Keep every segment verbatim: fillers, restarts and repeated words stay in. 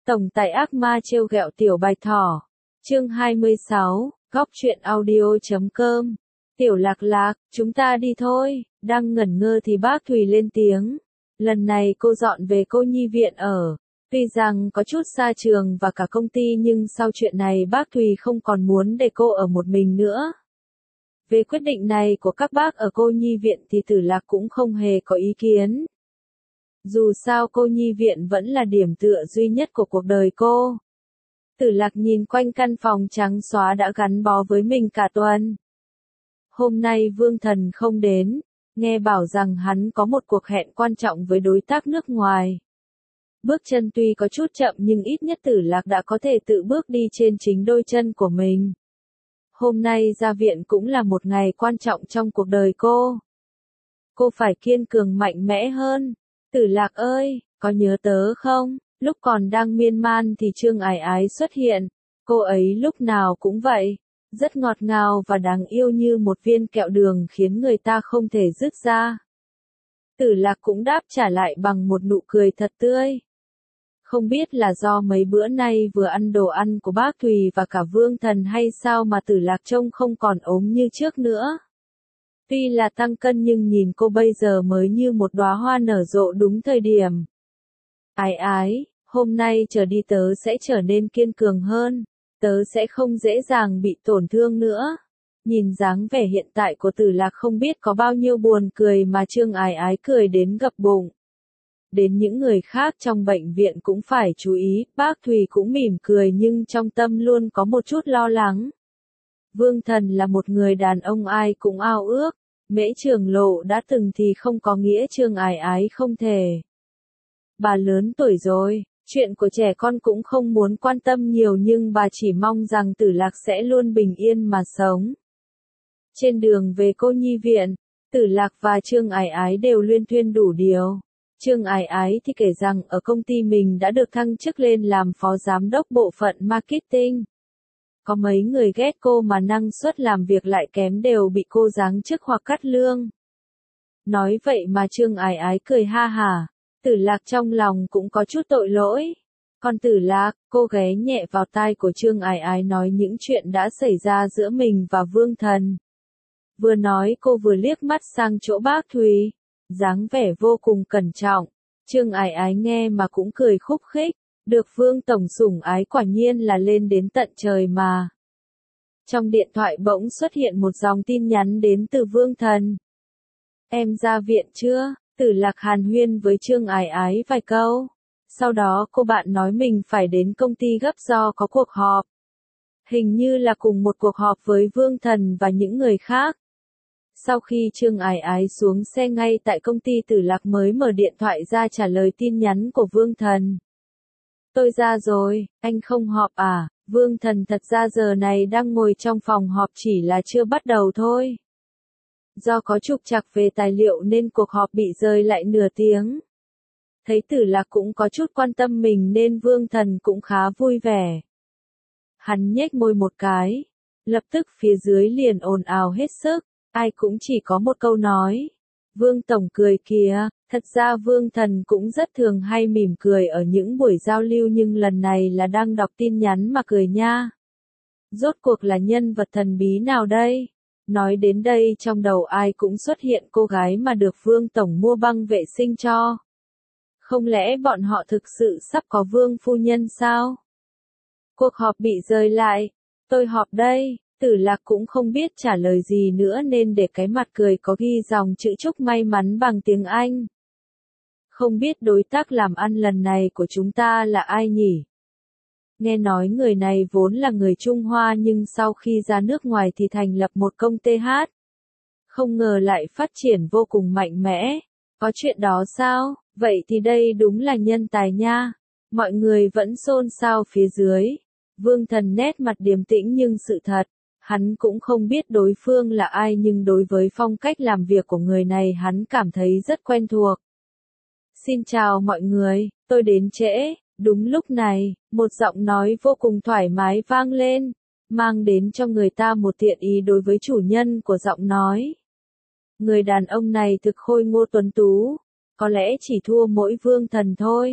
Tổng tài ác ma trêu ghẹo tiểu bạch thỏ. Chương hai mươi sáu, góc truyện audio chấm com. Tiểu Lạc Lạc, chúng ta đi thôi. Đang ngẩn ngơ thì bác Thùy lên tiếng. Lần này cô dọn về cô nhi viện ở. Tuy rằng có chút xa trường và cả công ty nhưng sau chuyện này bác Thùy không còn muốn để cô ở một mình nữa. Về quyết định này của các bác ở cô nhi viện thì Tử Lạc cũng không hề có ý kiến. Dù sao cô nhi viện vẫn là điểm tựa duy nhất của cuộc đời cô. Tử Lạc nhìn quanh căn phòng trắng xóa đã gắn bó với mình cả tuần. Hôm nay Vương Thần không đến, nghe bảo rằng hắn có một cuộc hẹn quan trọng với đối tác nước ngoài. Bước chân tuy có chút chậm nhưng ít nhất Tử Lạc đã có thể tự bước đi trên chính đôi chân của mình. Hôm nay ra viện cũng là một ngày quan trọng trong cuộc đời cô. Cô phải kiên cường mạnh mẽ hơn. Tử Lạc ơi, có nhớ tớ không? Lúc còn đang miên man thì Trương Ải Ái xuất hiện. Cô ấy lúc nào cũng vậy. Rất ngọt ngào và đáng yêu như một viên kẹo đường khiến người ta không thể dứt ra. Tử Lạc cũng đáp trả lại bằng một nụ cười thật tươi. Không biết là do mấy bữa nay vừa ăn đồ ăn của bác Thùy và cả Vương Thần hay sao mà Tử Lạc trông không còn ốm như trước nữa. Tuy là tăng cân nhưng nhìn cô bây giờ mới như một đóa hoa nở rộ đúng thời điểm. Ái ái, hôm nay trở đi tớ sẽ trở nên kiên cường hơn, tớ sẽ không dễ dàng bị tổn thương nữa. Nhìn dáng vẻ hiện tại của Tử Lạc không biết có bao nhiêu buồn cười mà Trương Ái Ái cười đến gập bụng. Đến những người khác trong bệnh viện cũng phải chú ý, bác Thùy cũng mỉm cười nhưng trong tâm luôn có một chút lo lắng. Vương Thần là một người đàn ông ai cũng ao ước, Mễ Trường Lộ đã từng thì không có nghĩa Trương Ái Ái không thể. Bà lớn tuổi rồi, chuyện của trẻ con cũng không muốn quan tâm nhiều nhưng bà chỉ mong rằng Tử Lạc sẽ luôn bình yên mà sống. Trên đường về cô nhi viện, Tử Lạc và Trương Ái Ái đều luyên thuyên đủ điều. Trương Ái Ái thì kể rằng ở công ty mình đã được thăng chức lên làm phó giám đốc bộ phận marketing. Có mấy người ghét cô mà năng suất làm việc lại kém đều bị cô giáng chức hoặc cắt lương. Nói vậy mà Trương Ái Ái cười ha hả. Tử Lạc trong lòng cũng có chút tội lỗi. Còn Tử Lạc, cô ghé nhẹ vào tai của Trương Ái Ái nói những chuyện đã xảy ra giữa mình và Vương Thần. Vừa nói cô vừa liếc mắt sang chỗ bác Thùy, dáng vẻ vô cùng cẩn trọng. Trương Ái Ái nghe mà cũng cười khúc khích, được Vương Tổng sủng ái quả nhiên là lên đến tận trời mà. Trong điện thoại bỗng xuất hiện một dòng tin nhắn đến từ Vương Thần. Em ra viện chưa? Tử Lạc hàn huyên với Trương Ái Ái vài câu. Sau đó cô bạn nói mình phải đến công ty gấp do có cuộc họp. Hình như là cùng một cuộc họp với Vương Thần và những người khác. Sau khi Trương Ái Ái xuống xe ngay tại công ty Tử Lạc mới mở điện thoại ra trả lời tin nhắn của Vương Thần. Tôi ra rồi, anh không họp à? Vương Thần thật ra giờ này đang ngồi trong phòng họp chỉ là chưa bắt đầu thôi. Do có trục trặc về tài liệu nên cuộc họp bị rơi lại nửa tiếng. Thấy Tử Lạc cũng có chút quan tâm mình nên Vương Thần cũng khá vui vẻ. Hắn nhếch môi một cái. Lập tức phía dưới liền ồn ào hết sức. Ai cũng chỉ có một câu nói. Vương Tổng cười kìa. Thật ra Vương Thần cũng rất thường hay mỉm cười ở những buổi giao lưu nhưng lần này là đang đọc tin nhắn mà cười nha. Rốt cuộc là nhân vật thần bí nào đây? Nói đến đây trong đầu ai cũng xuất hiện cô gái mà được Vương Tổng mua băng vệ sinh cho. Không lẽ bọn họ thực sự sắp có Vương phu nhân sao? Cuộc họp bị rơi lại. Tôi họp đây. Tử Lạc cũng không biết trả lời gì nữa nên để cái mặt cười có ghi dòng chữ chúc may mắn bằng tiếng Anh. Không biết đối tác làm ăn lần này của chúng ta là ai nhỉ? Nghe nói người này vốn là người Trung Hoa nhưng sau khi ra nước ngoài thì thành lập một công ty hát. Không ngờ lại phát triển vô cùng mạnh mẽ. Có chuyện đó sao? Vậy thì đây đúng là nhân tài nha. Mọi người vẫn xôn xao phía dưới. Vương Thần nét mặt điềm tĩnh nhưng sự thật, hắn cũng không biết đối phương là ai nhưng đối với phong cách làm việc của người này hắn cảm thấy rất quen thuộc. Xin chào mọi người, tôi đến trễ. Đúng lúc này, một giọng nói vô cùng thoải mái vang lên, mang đến cho người ta một thiện ý đối với chủ nhân của giọng nói. Người đàn ông này thực khôi ngô tuấn tú, có lẽ chỉ thua mỗi Vương Thần thôi.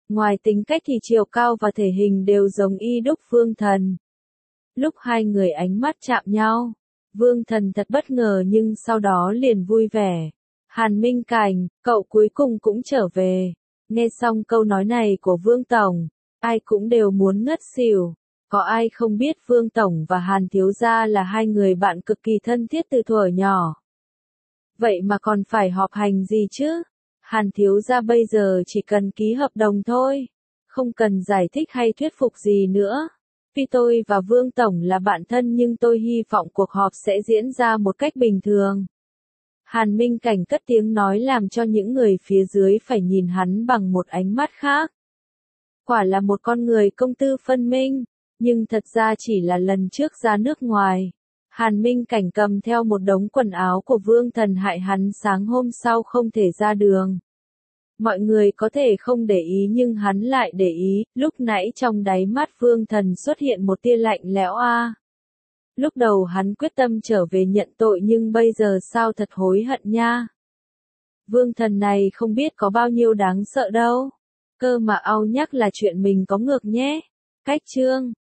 Ngoài tính cách thì chiều cao và thể hình đều giống y đúc Vương Thần. Lúc hai người ánh mắt chạm nhau, Vương Thần thật bất ngờ nhưng sau đó liền vui vẻ. Hàn Minh Cảnh, cậu cuối cùng cũng trở về. Nghe xong câu nói này của Vương Tổng, ai cũng đều muốn ngất xỉu. Có ai không biết Vương Tổng và Hàn Thiếu Gia là hai người bạn cực kỳ thân thiết từ thuở nhỏ. Vậy mà còn phải họp hành gì chứ? Hàn Thiếu Gia bây giờ chỉ cần ký hợp đồng thôi. Không cần giải thích hay thuyết phục gì nữa. Tuy tôi và Vương Tổng là bạn thân nhưng tôi hy vọng cuộc họp sẽ diễn ra một cách bình thường. Hàn Minh Cảnh cất tiếng nói làm cho những người phía dưới phải nhìn hắn bằng một ánh mắt khác. Quả là một con người công tư phân minh, nhưng thật ra chỉ là lần trước ra nước ngoài. Hàn Minh Cảnh cầm theo một đống quần áo của Vương Thần hại hắn sáng hôm sau không thể ra đường. Mọi người có thể không để ý nhưng hắn lại để ý, lúc nãy trong đáy mắt Vương Thần xuất hiện một tia lạnh lẽo a. Lúc đầu hắn quyết tâm trở về nhận tội nhưng bây giờ sao thật hối hận nha. Vương Thần này không biết có bao nhiêu đáng sợ đâu. Cơ mà ao nhắc là chuyện mình có ngược nhé. Cách chương